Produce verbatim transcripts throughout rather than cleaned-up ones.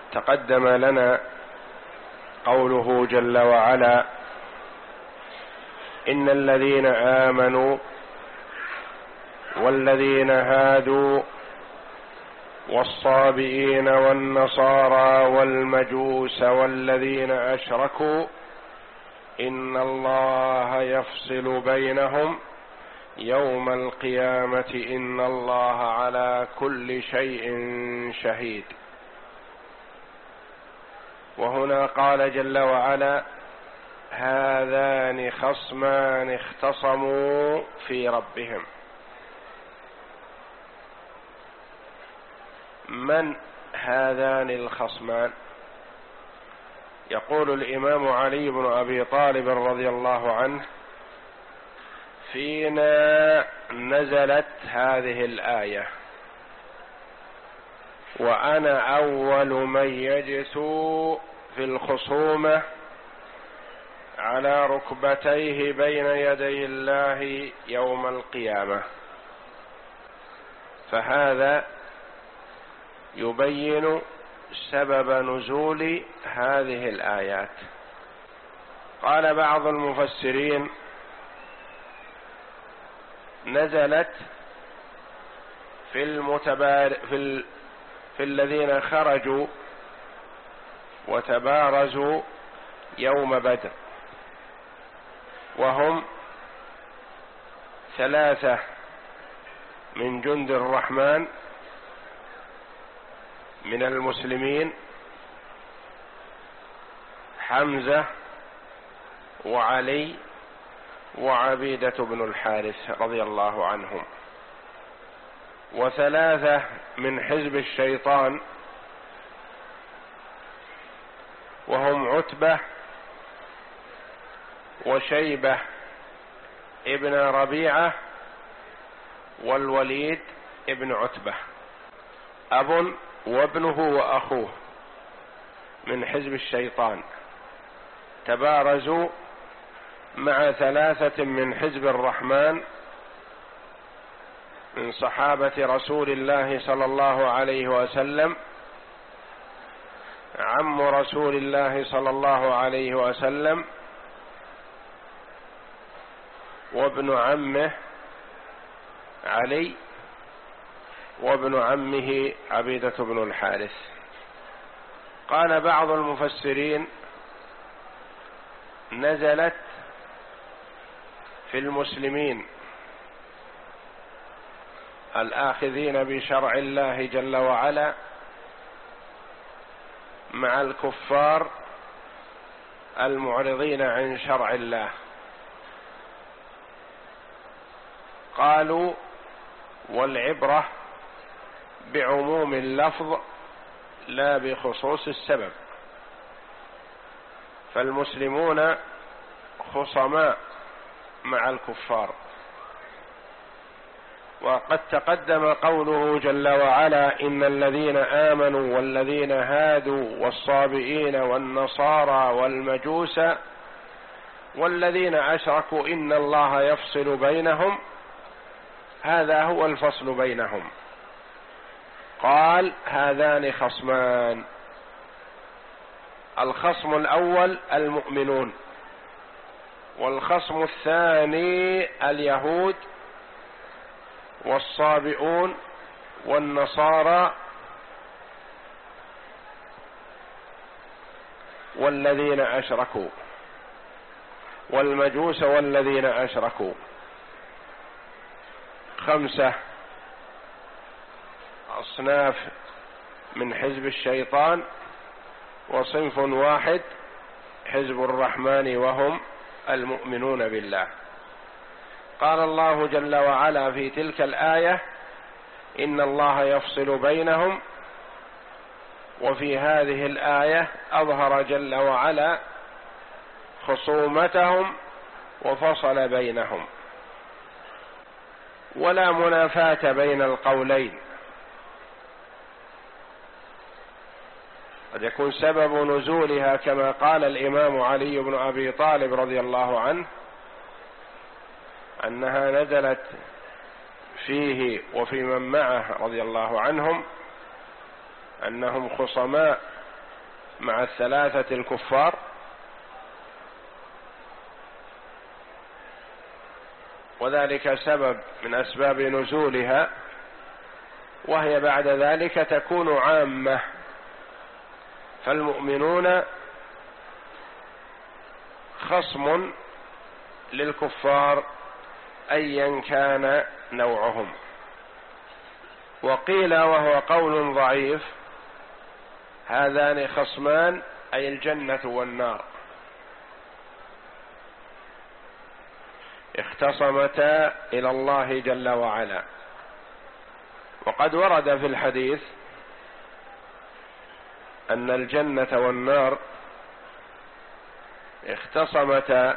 تقدم لنا قوله جل وعلا: إن الذين آمنوا والذين هادوا والصابئين والنصارى والمجوس والذين أشركوا إن الله يفصل بينهم يوم القيامة إن الله على كل شيء شهيد. وهنا قال جل وعلا: هذان خصمان اختصموا في ربهم. من هذان الخصمان؟ يقول الإمام علي بن أبي طالب رضي الله عنه: فينا نزلت هذه الآية، وأنا أول من يجثو في الخصومة على ركبتيه بين يدي الله يوم القيامة. فهذا يبين سبب نزول هذه الآيات. قال بعض المفسرين: نزلت في المتبار في, ال... في الذين خرجوا وتبارزوا يوم بدر، وهم ثلاثة من جند الرحمن من المسلمين: حمزة وعلي وعبيدة بن الحارث رضي الله عنهم، وثلاثة من حزب الشيطان وهم عتبة وشيبة ابن ربيعة والوليد ابن عتبة، أب وابنه وأخوه من حزب الشيطان، تبارزوا مع ثلاثة من حزب الرحمن من صحابة رسول الله صلى الله عليه وسلم: عم رسول الله صلى الله عليه وسلم وابن عمه علي وابن عمه عبيدة بن الحارث. قال بعض المفسرين: نزلت في المسلمين الآخذين بشرع الله جل وعلا مع الكفار المعرضين عن شرع الله. قالوا: والعبرة بعموم اللفظ لا بخصوص السبب، فالمسلمون خصماء مع الكفار. وقد تقدم قوله جل وعلا: إن الذين آمنوا والذين هادوا والصابئين والنصارى والمجوس والذين أشركوا إن الله يفصل بينهم. هذا هو الفصل بينهم. قال: هذان خصمان. الخصم الأول المؤمنون، والخصم الثاني اليهود والصابئون والنصارى والذين أشركوا، والمجوس والذين أشركوا. خمسة أصناف من حزب الشيطان، وصنف واحد حزب الرحمن وهم المؤمنون بالله. قال الله جل وعلا في تلك الآية: إن الله يفصل بينهم. وفي هذه الآية أظهر جل وعلا خصومتهم وفصل بينهم، ولا منافاة بين القولين. قد يكون سبب نزولها كما قال الإمام علي بن أبي طالب رضي الله عنه أنها نزلت فيه وفي من معه رضي الله عنهم، أنهم خصماء مع الثلاثة الكفار؟ وذلك سبب من أسباب نزولها، وهي بعد ذلك تكون عامة، فالمؤمنون خصم للكفار أيا كان نوعهم. وقيل وهو قول ضعيف: هذان خصمان أي الجنة والنار اختصمتا إلى الله جل وعلا. وقد ورد في الحديث أن الجنة والنار اختصمتا،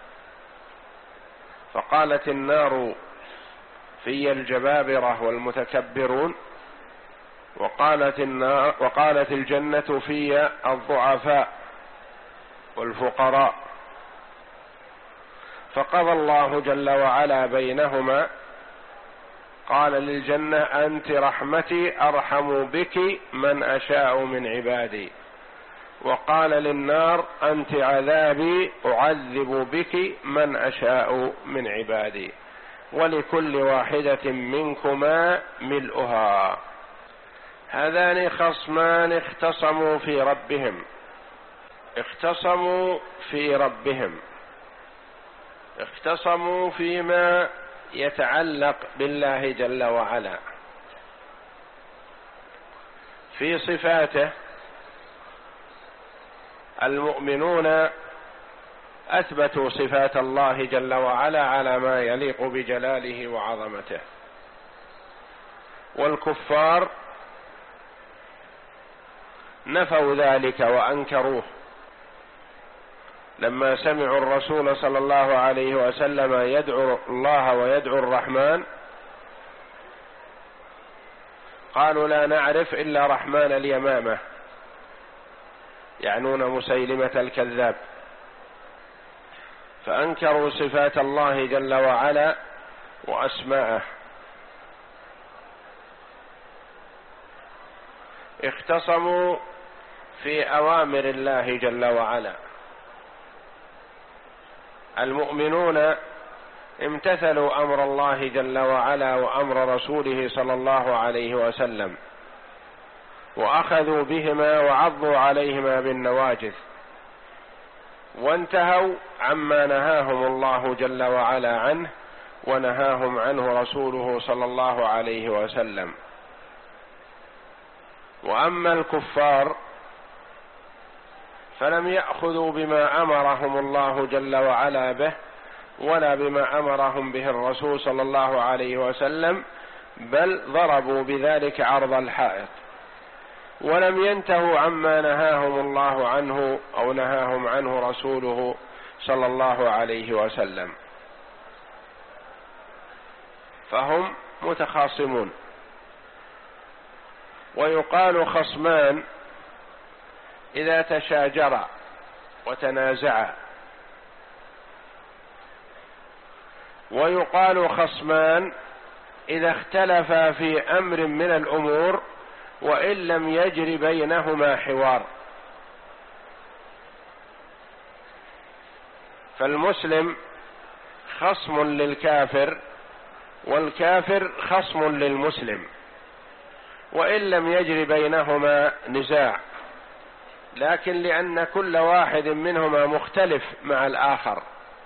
فقالت النار: في الجبابرة والمتكبرون، وقالت النار وقالت الجنة: في الضعفاء والفقراء. فقضى الله جل وعلا بينهما، قال للجنة: أنت رحمتي أرحم بك من أشاء من عبادي، وقال للنار: أنت عذابي أعذب بك من أشاء من عبادي، ولكل واحدة منكما ملؤها. هذان خصمان اختصموا في ربهم اختصموا في ربهم اختصموا فيما يتعلق بالله جل وعلا في صفاته. المؤمنون أثبتوا صفات الله جل وعلا على ما يليق بجلاله وعظمته، والكفار نفوا ذلك وأنكروه لما سمعوا الرسول صلى الله عليه وسلم يدعو الله ويدعو الرحمن، قالوا: لا نعرف إلا رحمن اليمامة، يعنون مسيلمة الكذاب، فأنكروا صفات الله جل وعلا وأسماءه. اختصموا في أوامر الله جل وعلا. المؤمنون امتثلوا أمر الله جل وعلا وأمر رسوله صلى الله عليه وسلم، وأخذوا بهما وعضوا عليهما بالنواجذ، وانتهوا عما نهاهم الله جل وعلا عنه ونهاهم عنه رسوله صلى الله عليه وسلم. وأما الكفار فلم يأخذوا بما أمرهم الله جل وعلا به ولا بما أمرهم به الرسول صلى الله عليه وسلم، بل ضربوا بذلك عرض الحائط، ولم ينتهوا عما نهاهم الله عنه أو نهاهم عنه رسوله صلى الله عليه وسلم، فهم متخاصمون. ويقال خصمان إذا تشاجرا وتنازعا، ويقال خصمان إذا اختلفا في أمر من الأمور وإن لم يجر بينهما حوار. فالمسلم خصم للكافر، والكافر خصم للمسلم، وإن لم يجر بينهما نزاع، لكن لأن كل واحد منهما مختلف مع الآخر،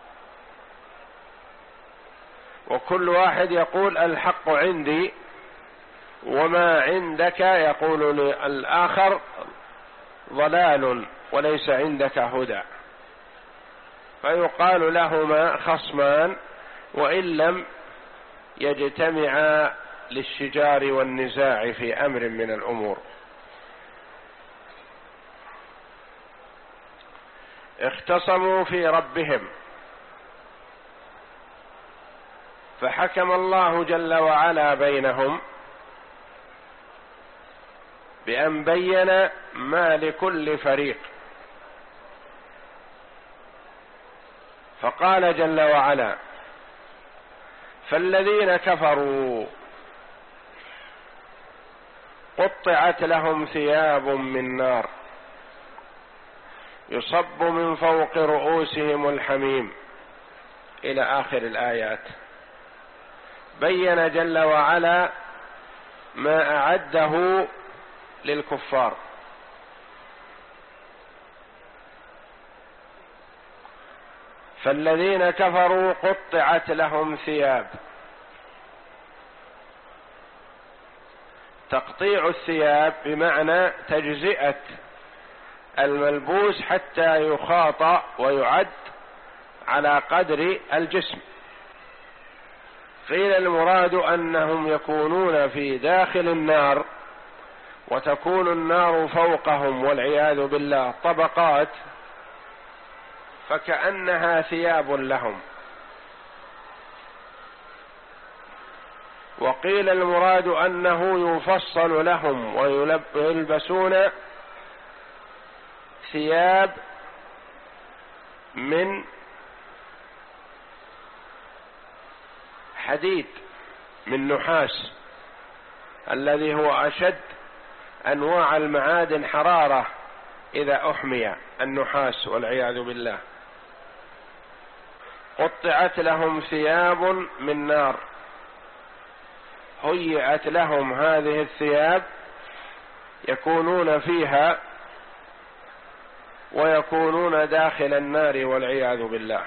وكل واحد يقول: الحق عندي، وما عندك يقول للآخر ضلال وليس عندك هدى، فيقال لهما خصمان وإن لم يجتمعا للشجار والنزاع في أمر من الأمور. اختصموا في ربهم، فحكم الله جل وعلا بينهم بأن بين ما لكل فريق، فقال جل وعلا: فالذين كفروا قطعت لهم ثياب من نار يصب من فوق رؤوسهم الحميم إلى آخر الآيات. بين جل وعلا ما أعده للكفار. فالذين كفروا قطعت لهم ثياب. تقطيع الثياب بمعنى تجزئة الملبوس حتى يخاط ويعد على قدر الجسم. قيل المراد أنهم يكونون في داخل النار وتكون النار فوقهم والعياذ بالله طبقات، فكأنها ثياب لهم. وقيل المراد أنه يفصل لهم ويلبسون ثياب من حديد، من نحاس، الذي هو أشد أنواع المعادن حرارة إذا أحمي النحاس والعياذ بالله. قطعت لهم ثياب من نار. هيئت لهم هذه الثياب يكونون فيها ويكونون داخل النار والعياذ بالله.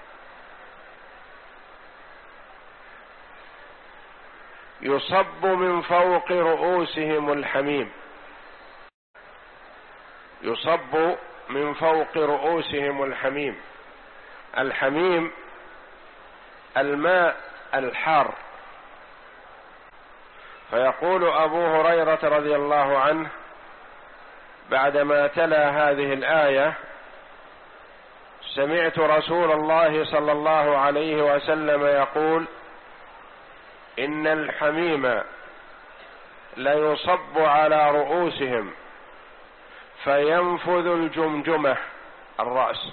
يصب من فوق رؤوسهم الحميم. يصب من فوق رؤوسهم الحميم. الحميم الماء الحار. فيقول أبو هريرة رضي الله عنه بعدما تلا هذه الآية: سمعت رسول الله صلى الله عليه وسلم يقول: إن الحميم ليصب على رؤوسهم فينفذ الجمجمة الرأس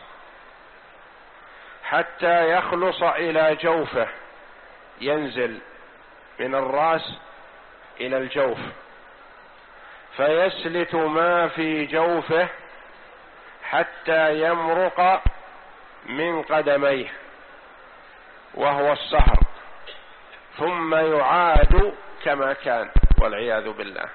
حتى يخلص إلى جوفه، ينزل من الرأس إلى الجوف، فيسلت ما في جوفه حتى يمرق من قدميه وهو الصهر، ثم يعاد كما كان والعياذ بالله.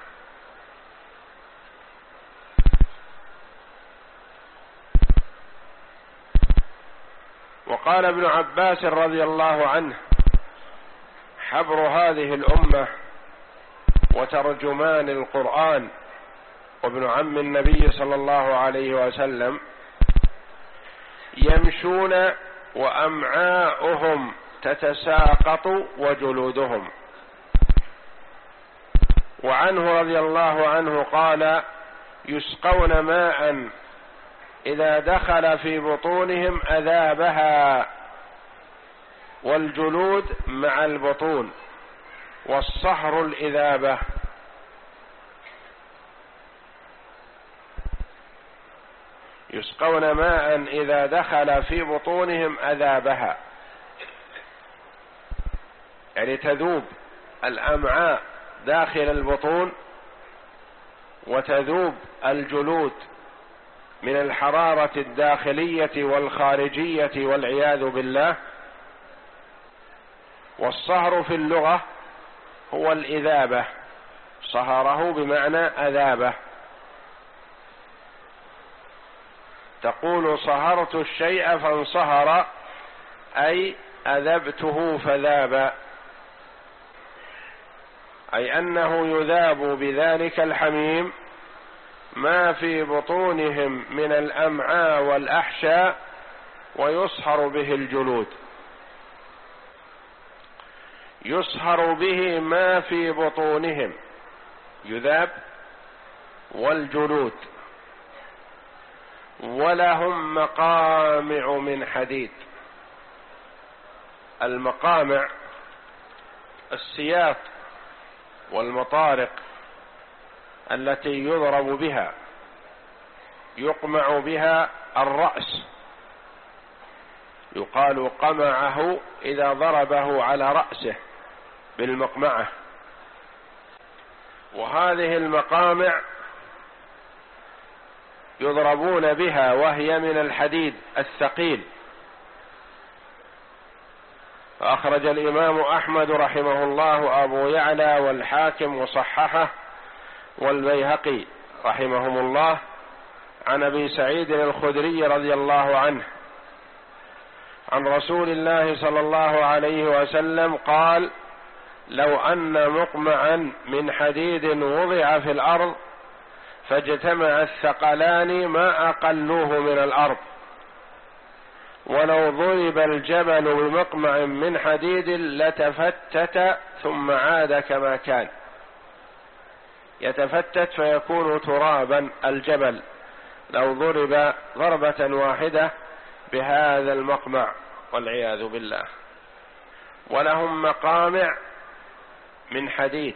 وقال ابن عباس رضي الله عنه حبر هذه الأمة وترجمان القرآن وابن عم النبي صلى الله عليه وسلم: يمشون وأمعاؤهم تتساقط وجلودهم. وعنه رضي الله عنه قال: يسقون ماء إذا دخل في بطونهم أذابها، والجلود مع البطون، والصهر الإذابة. يسقون ماء إذا دخل في بطونهم أذابها، يعني تذوب الأمعاء داخل البطون وتذوب الجلود من الحرارة الداخلية والخارجية والعياذ بالله. والصهر في اللغة هو الإذابة، صهره بمعنى أذابه. تقول صهرت الشيء فانصهر، أي أذبته فذاب، أي أنه يذاب بذلك الحميم ما في بطونهم من الأمعاء والأحشاء ويصهر به الجلود. يصهر به ما في بطونهم، يذاب، والجلود. ولهم مقامع من حديد. المقامع السياط والمطارق التي يضرب بها، يقمع بها الرأس، يقال قمعه إذا ضربه على رأسه بالمقمعة. وهذه المقامع يضربون بها وهي من الحديد الثقيل. فأخرج الإمام أحمد رحمه الله أبو يعلى والحاكم وصححه والبيهقي رحمهم الله عن أبي سعيد الخدري رضي الله عنه عن رسول الله صلى الله عليه وسلم قال: لو أن مقمعا من حديد وضع في الأرض فاجتمع الثقلان ما أقلوه من الأرض، ولو ضرب الجبل بمقمع من حديد لتفتت ثم عاد كما كان. يتفتت فيكون ترابا الجبل لو ضرب ضربة واحدة بهذا المقمع والعياذ بالله. ولهم مقامع من حديد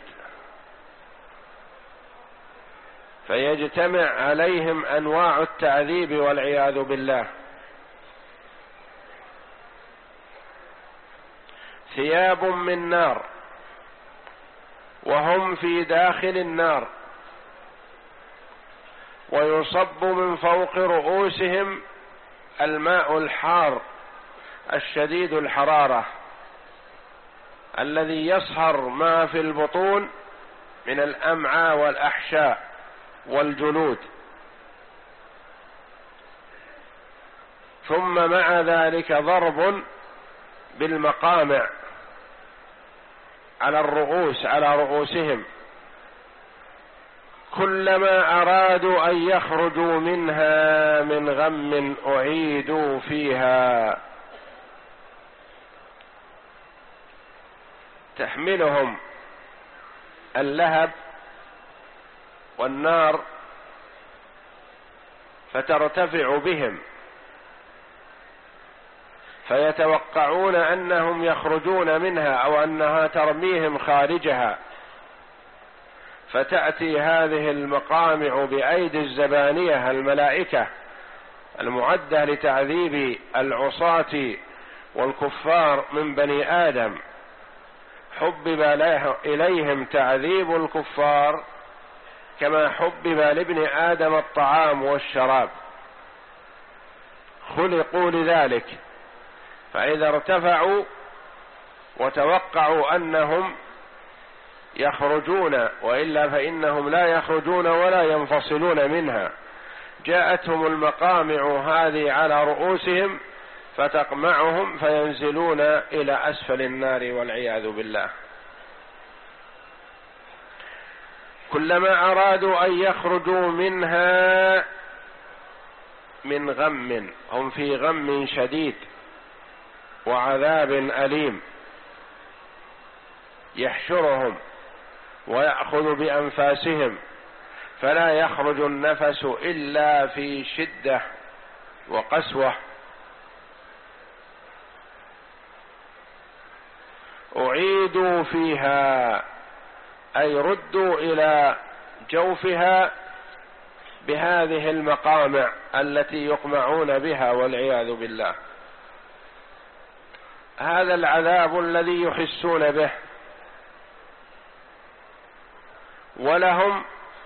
فيجتمع عليهم أنواع التعذيب والعياذ بالله. ثياب من نار وهم في داخل النار، ويصب من فوق رؤوسهم الماء الحار الشديد الحرارة الذي يصهر ما في البطون من الأمعاء والأحشاء والجلود، ثم مع ذلك ضرب بالمقامع على الرؤوس على رؤوسهم، كلما أرادوا أن يخرجوا منها من غم أعيدوا فيها. تحملهم اللهب والنار فترتفع بهم، فيتوقعون أنهم يخرجون منها أو أنها ترميهم خارجها، فتأتي هذه المقامع بأيدي الزبانية الملائكة المعدة لتعذيب العصاة والكفار من بني آدم. حبب إليهم تعذيب الكفار كما حبب لابن آدم الطعام والشراب، خلقوا لذلك. فإذا ارتفعوا وتوقعوا أنهم يخرجون، وإلا فإنهم لا يخرجون ولا ينفصلون منها، جاءتهم المقامع هذه على رؤوسهم فتقمعهم فينزلون إلى أسفل النار والعياذ بالله. كلما أرادوا أن يخرجوا منها من غم، هم في غم شديد وعذاب أليم يحشرهم ويأخذ بأنفاسهم، فلا يخرج النفس إلا في شدة وقسوة. أعيدوا فيها أي ردوا إلى جوفها بهذه المقامع التي يقمعون بها والعياذ بالله. هذا العذاب الذي يحسون به. ولهم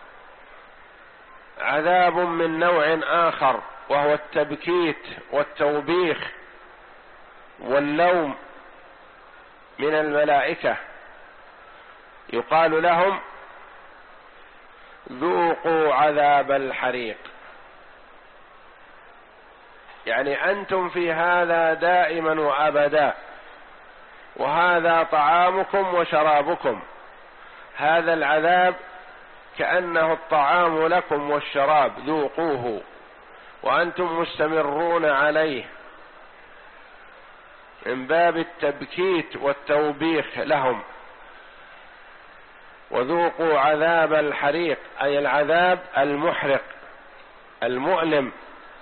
عذاب من نوع آخر وهو التبكيت والتوبيخ واللوم من الملائكة. يقال لهم: ذوقوا عذاب الحريق، يعني أنتم في هذا دائما وأبدا، وهذا طعامكم وشرابكم. هذا العذاب كأنه الطعام لكم والشراب، ذوقوه وأنتم مستمرون عليه، من باب التبكيت والتوبيخ لهم. وذوقوا عذاب الحريق أي العذاب المحرق المؤلم.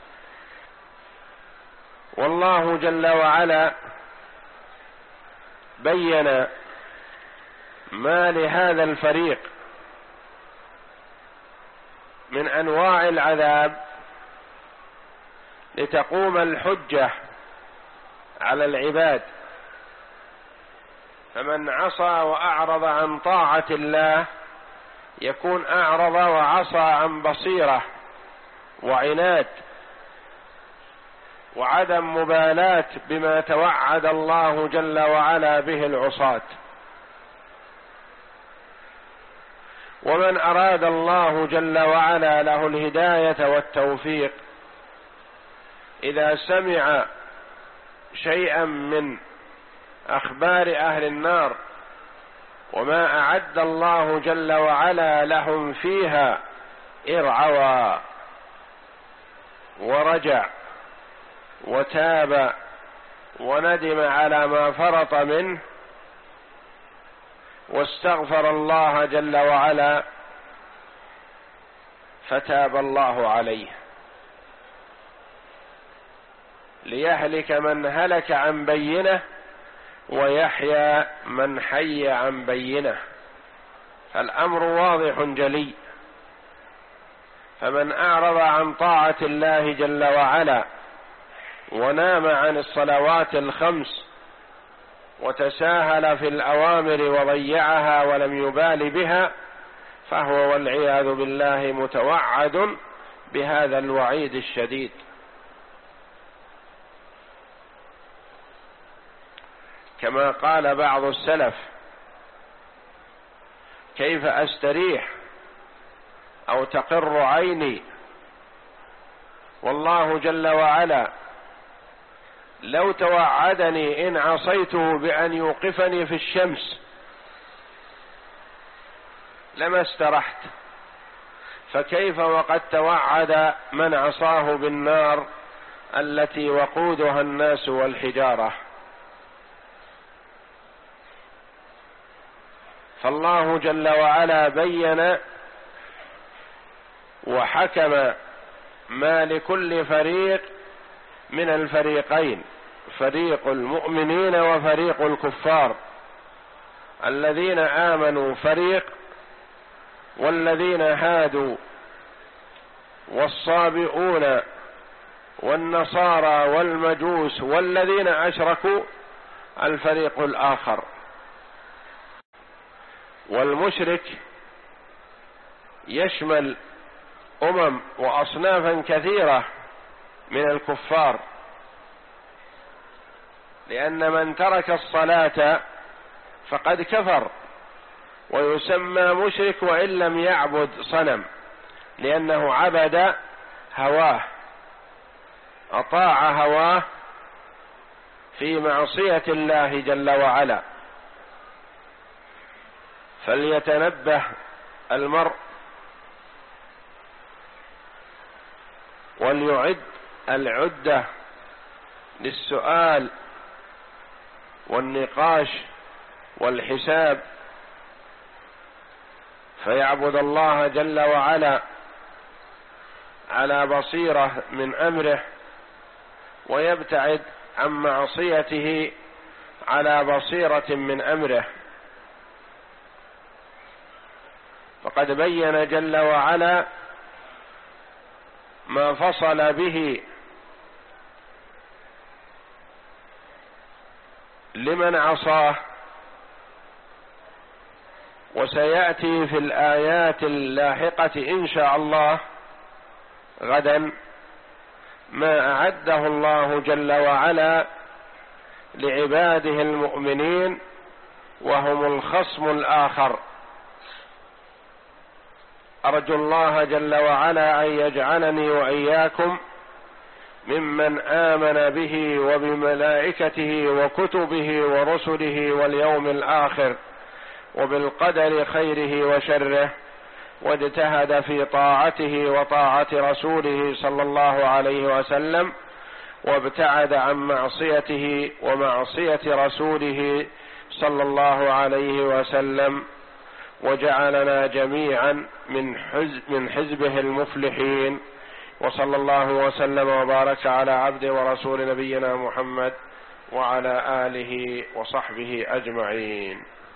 والله جل وعلا بين ما لهذا الفريق من أنواع العذاب لتقوم الحجة على العباد. فمن عصى وأعرض عن طاعة الله يكون أعرض وعصى عن بصيرة وعناد وعدم مبالاة بما توعد الله جل وعلا به العصاة. ومن أراد الله جل وعلا له الهداية والتوفيق إذا سمع شيئا من أخبار أهل النار وما أعد الله جل وعلا لهم فيها ارعوى ورجع وتاب وندم على ما فرط منه واستغفر الله جل وعلا فتاب الله عليه، ليهلك من هلك عن بينه ويحيى من حي عن بينه. فالأمر واضح جلي. فمن أعرض عن طاعة الله جل وعلا ونام عن الصلوات الخمس وتساهل في الأوامر وضيعها ولم يبال بها فهو والعياذ بالله متوعد بهذا الوعيد الشديد. كما قال بعض السلف: كيف أستريح أو تقر عيني والله جل وعلا لو توعدني إن عصيته بأن يوقفني في الشمس لما استرحت، فكيف وقد توعد من عصاه بالنار التي وقودها الناس والحجارة. فالله جل وعلا بين وحكم ما لكل فريق من الفريقين، فريق المؤمنين وفريق الكفار. الذين آمنوا فريق، والذين هادوا والصابئون والنصارى والمجوس والذين أشركوا الفريق الآخر. والمشرك يشمل أمم وأصنافا كثيرة من الكفار، لأن من ترك الصلاة فقد كفر ويسمى مشرك وإن لم يعبد صنم، لأنه عبد هواه، أطاع هواه في معصية الله جل وعلا. فليتنبه المرء وليعد العدة للسؤال والنقاش والحساب، فيعبد الله جل وعلا على بصيرة من أمره، ويبتعد عن معصيته على بصيرة من أمره. فقد بين جل وعلا ما فصل به لمن عصاه، وسيأتي في الآيات اللاحقة إن شاء الله غدا ما أعده الله جل وعلا لعباده المؤمنين وهم الخصم الآخر. أرجو الله جل وعلا أن يجعلني وإياكم ممن آمن به وبملائكته وكتبه ورسله واليوم الآخر وبالقدر خيره وشره، واجتهد في طاعته وطاعة رسوله صلى الله عليه وسلم، وابتعد عن معصيته ومعصية رسوله صلى الله عليه وسلم، وجعلنا جميعا من حزب من حزبه المفلحين. وصلى الله وسلم وبارك على عبد ورسول نبينا محمد وعلى آله وصحبه أجمعين.